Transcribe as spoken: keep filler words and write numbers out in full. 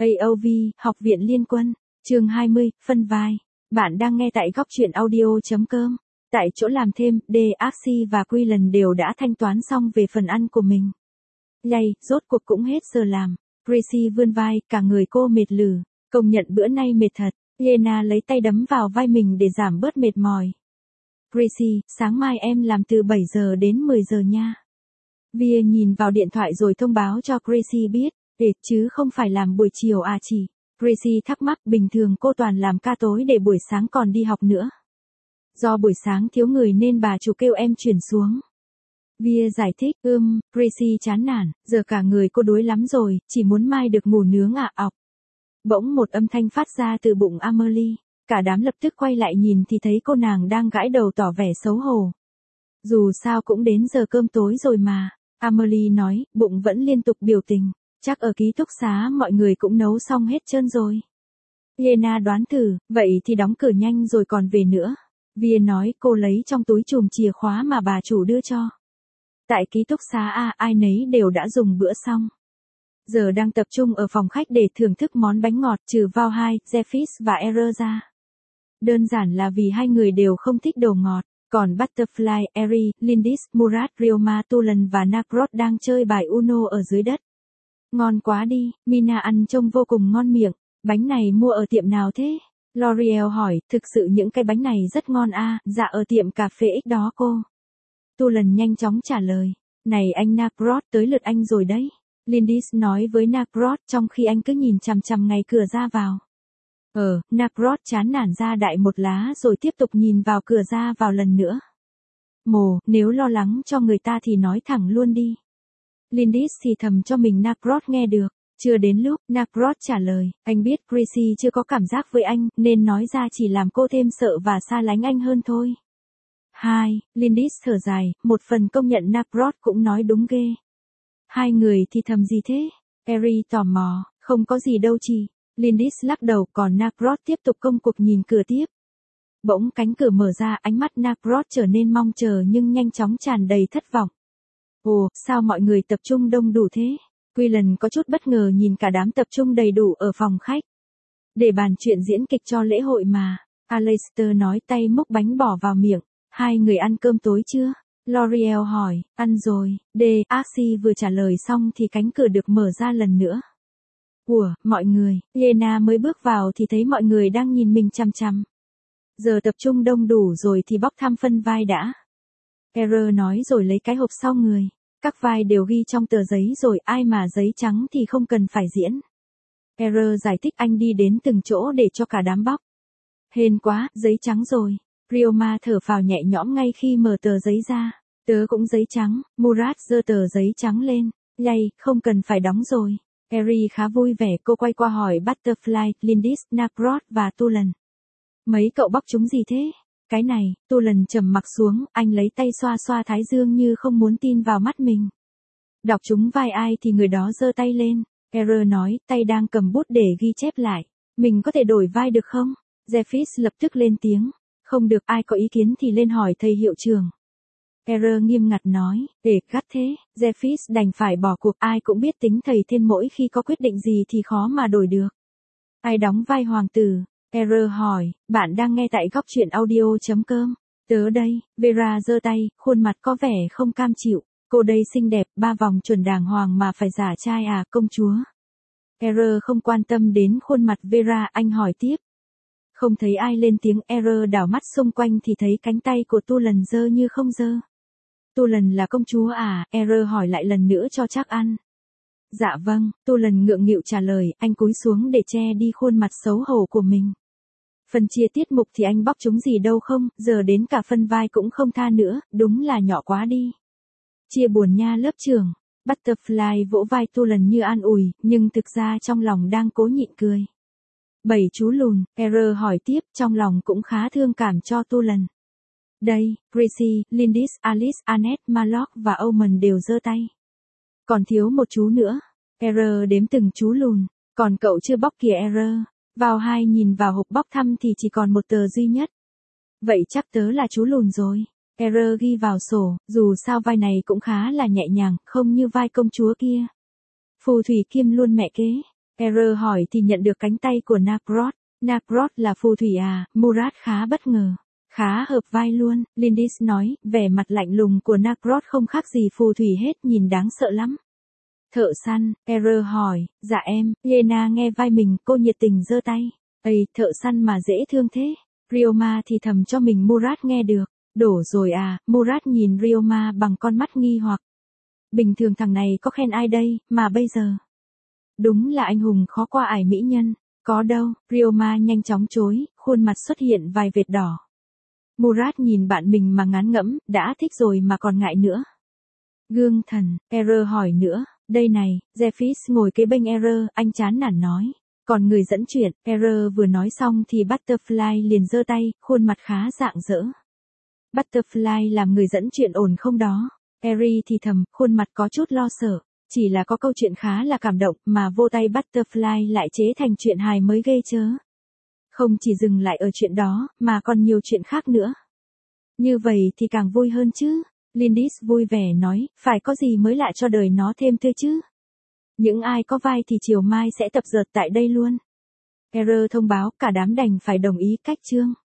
a o vê, Học viện Liên quân, chương hai mươi, phân vai. Bạn đang nghe tại góc truyện audio chấm com. Tại chỗ làm thêm, Darcy và Quillan đều đã thanh toán xong về phần ăn của mình. Yay, rốt cuộc cũng hết giờ làm. Gracie vươn vai, cả người cô mệt lử. Công nhận bữa nay mệt thật. Lena lấy tay đấm vào vai mình để giảm bớt mệt mỏi. Gracie, sáng mai em làm từ bảy giờ đến mười giờ nha. Via nhìn vào điện thoại rồi thông báo cho Gracie biết, để chứ không phải làm buổi chiều à chị. Gracie thắc mắc, bình thường cô toàn làm ca tối để buổi sáng còn đi học nữa. Do buổi sáng thiếu người nên bà chủ kêu em chuyển xuống. Via giải thích, ưm, Gracie chán nản, giờ cả người cô đuối lắm rồi, chỉ muốn mai được ngủ nướng ạ ọc. Bỗng một âm thanh phát ra từ bụng Amelie, cả đám lập tức quay lại nhìn thì thấy cô nàng đang gãi đầu tỏ vẻ xấu hổ. Dù sao cũng đến giờ cơm tối rồi mà, Amelie nói, bụng vẫn liên tục biểu tình, chắc ở ký túc xá mọi người cũng nấu xong hết trơn rồi. Lena đoán thử, vậy thì đóng cửa nhanh rồi còn về nữa. Via nói, cô lấy trong túi chùm chìa khóa mà bà chủ đưa cho. Tại ký túc xá A, ai nấy đều đã dùng bữa xong. Giờ đang tập trung ở phòng khách để thưởng thức món bánh ngọt, trừ vào hai, Jeffis và Error ra. Đơn giản là vì hai người đều không thích đồ ngọt, còn Butterfly, Eri, Lindis, Murat, Ryoma, Tulan và Nakrot đang chơi bài Uno ở dưới đất. Ngon quá đi, Mina ăn trông vô cùng ngon miệng, bánh này mua ở tiệm nào thế? L'Oreal hỏi, thực sự những cái bánh này rất ngon à, dạ ở tiệm cà phê X đó cô. Tulan nhanh chóng trả lời, này anh Nakrot, tới lượt anh rồi đấy. Lindis nói với Nakrot trong khi anh cứ nhìn chằm chằm ngay cửa ra vào. Ờ, Nakrot chán nản ra đại một lá rồi tiếp tục nhìn vào cửa ra vào lần nữa. Mồ, nếu lo lắng cho người ta thì nói thẳng luôn đi. Lindis thì thầm cho mình Nakrot nghe được. Chưa đến lúc, Nakrot trả lời, anh biết Gracie chưa có cảm giác với anh, nên nói ra chỉ làm cô thêm sợ và xa lánh anh hơn thôi. Hai, Lindis thở dài, một phần công nhận Nakrot cũng nói đúng ghê. Hai người thì thầm gì thế? Eri tò mò, không có gì đâu chị. Lindis lắc đầu, còn Nakrot tiếp tục công cuộc nhìn cửa tiếp. Bỗng cánh cửa mở ra, ánh mắt Nakrot trở nên mong chờ nhưng nhanh chóng tràn đầy thất vọng. Ồ, sao mọi người tập trung đông đủ thế? Quillan có chút bất ngờ nhìn cả đám tập trung đầy đủ ở phòng khách. Để bàn chuyện diễn kịch cho lễ hội mà. Aleister nói, tay múc bánh bỏ vào miệng. Hai người ăn cơm tối chưa? L'Oreal hỏi, ăn rồi. Darcy vừa trả lời xong thì cánh cửa được mở ra lần nữa. Ủa, mọi người, Lena mới bước vào thì thấy mọi người đang nhìn mình chằm chằm. Giờ tập trung đông đủ rồi thì bóc thăm phân vai đã. Error nói rồi lấy cái hộp sau người. Các vai đều ghi trong tờ giấy rồi, ai mà giấy trắng thì không cần phải diễn. Error giải thích, anh đi đến từng chỗ để cho cả đám bóc. Hên quá, giấy trắng rồi. Ryoma thở phào nhẹ nhõm ngay khi mở tờ giấy ra. Tớ cũng giấy trắng. Murat giơ tờ giấy trắng lên. Yay, không cần phải đóng rồi. Eri khá vui vẻ, cô quay qua hỏi Butterfly, Lindis, Nakrot và Tulan. Mấy cậu bóc chúng gì thế? Cái này, Tulan trầm mặc xuống, anh lấy tay xoa xoa thái dương như không muốn tin vào mắt mình. Đọc chúng vai ai thì người đó giơ tay lên. Error nói, tay đang cầm bút để ghi chép lại. Mình có thể đổi vai được không? Jeffis lập tức lên tiếng. Không được, ai có ý kiến thì lên hỏi thầy hiệu trưởng. Error nghiêm ngặt nói, để gắt thế, Jeffis đành phải bỏ cuộc, ai cũng biết tính thầy Thiên mỗi khi có quyết định gì thì khó mà đổi được. Ai đóng vai hoàng tử? Error hỏi, bạn đang nghe tại góc truyện audio chấm com. Tớ đây, Vera giơ tay, khuôn mặt có vẻ không cam chịu, cô đây xinh đẹp, ba vòng chuẩn đàng hoàng mà phải giả trai à, công chúa. Error không quan tâm đến khuôn mặt Vera, anh hỏi tiếp. Không thấy ai lên tiếng. Error đảo mắt xung quanh thì thấy cánh tay của Tulan giơ như không giơ. Tulan là công chúa à? Error hỏi lại lần nữa cho chắc ăn. Dạ vâng, Tulan ngượng nghịu trả lời, anh cúi xuống để che đi khuôn mặt xấu hổ của mình. Phần chia tiết mục thì anh bóc chúng gì đâu không, giờ đến cả phân vai cũng không tha nữa, đúng là nhỏ quá đi. Chia buồn nha lớp trưởng. Butterfly vỗ vai Tulan như an ủi, nhưng thực ra trong lòng đang cố nhịn cười. Bảy chú lùn, Error hỏi tiếp, trong lòng cũng khá thương cảm cho Tulan. Đây, Gracie, Lindis, Alice, Annette, Malok và Omen đều giơ tay. Còn thiếu một chú nữa. Error đếm từng chú lùn. Còn cậu chưa bóc kìa Error. Vào hai nhìn vào hộp bóc thăm thì chỉ còn một tờ duy nhất. Vậy chắc tớ là chú lùn rồi. Error ghi vào sổ, dù sao vai này cũng khá là nhẹ nhàng, không như vai công chúa kia. Phù thủy kiêm luôn mẹ kế. Error hỏi thì nhận được cánh tay của Naprot. Naprot là phù thủy à, Murat khá bất ngờ. Khá hợp vai luôn, Lindis nói, vẻ mặt lạnh lùng của Naprot không khác gì phù thủy hết, nhìn đáng sợ lắm. Thợ săn, Error hỏi, dạ em, Yena nghe vai mình, cô nhiệt tình giơ tay. Ây, thợ săn mà dễ thương thế. Ryoma thì thầm cho mình Murat nghe được. Đổ rồi à, Murat nhìn Ryoma bằng con mắt nghi hoặc. Bình thường thằng này có khen ai đây, mà bây giờ. Đúng là anh hùng khó qua ải mỹ nhân. Có đâu, Ryoma nhanh chóng chối, khuôn mặt xuất hiện vài vệt đỏ. Murat nhìn bạn mình mà ngán ngẫm, đã thích rồi mà còn ngại nữa. Gương thần, Error hỏi nữa, đây này, Zephys ngồi kế bên Error, anh chán nản nói. Còn người dẫn chuyện, Error vừa nói xong thì Butterfly liền giơ tay, khuôn mặt khá rạng rỡ. Butterfly làm người dẫn chuyện ổn không đó? Eri thì thầm, khuôn mặt có chút lo sợ. Chỉ là có câu chuyện khá là cảm động mà vô tay Butterfly lại chế thành chuyện hài mới ghê chớ. Không chỉ dừng lại ở chuyện đó, mà còn nhiều chuyện khác nữa. Như vậy thì càng vui hơn chứ. Lindis vui vẻ nói, phải có gì mới lạ cho đời nó thêm tươi chứ. Những ai có vai thì chiều mai sẽ tập dượt tại đây luôn. Error thông báo cả đám đành phải đồng ý cách chương.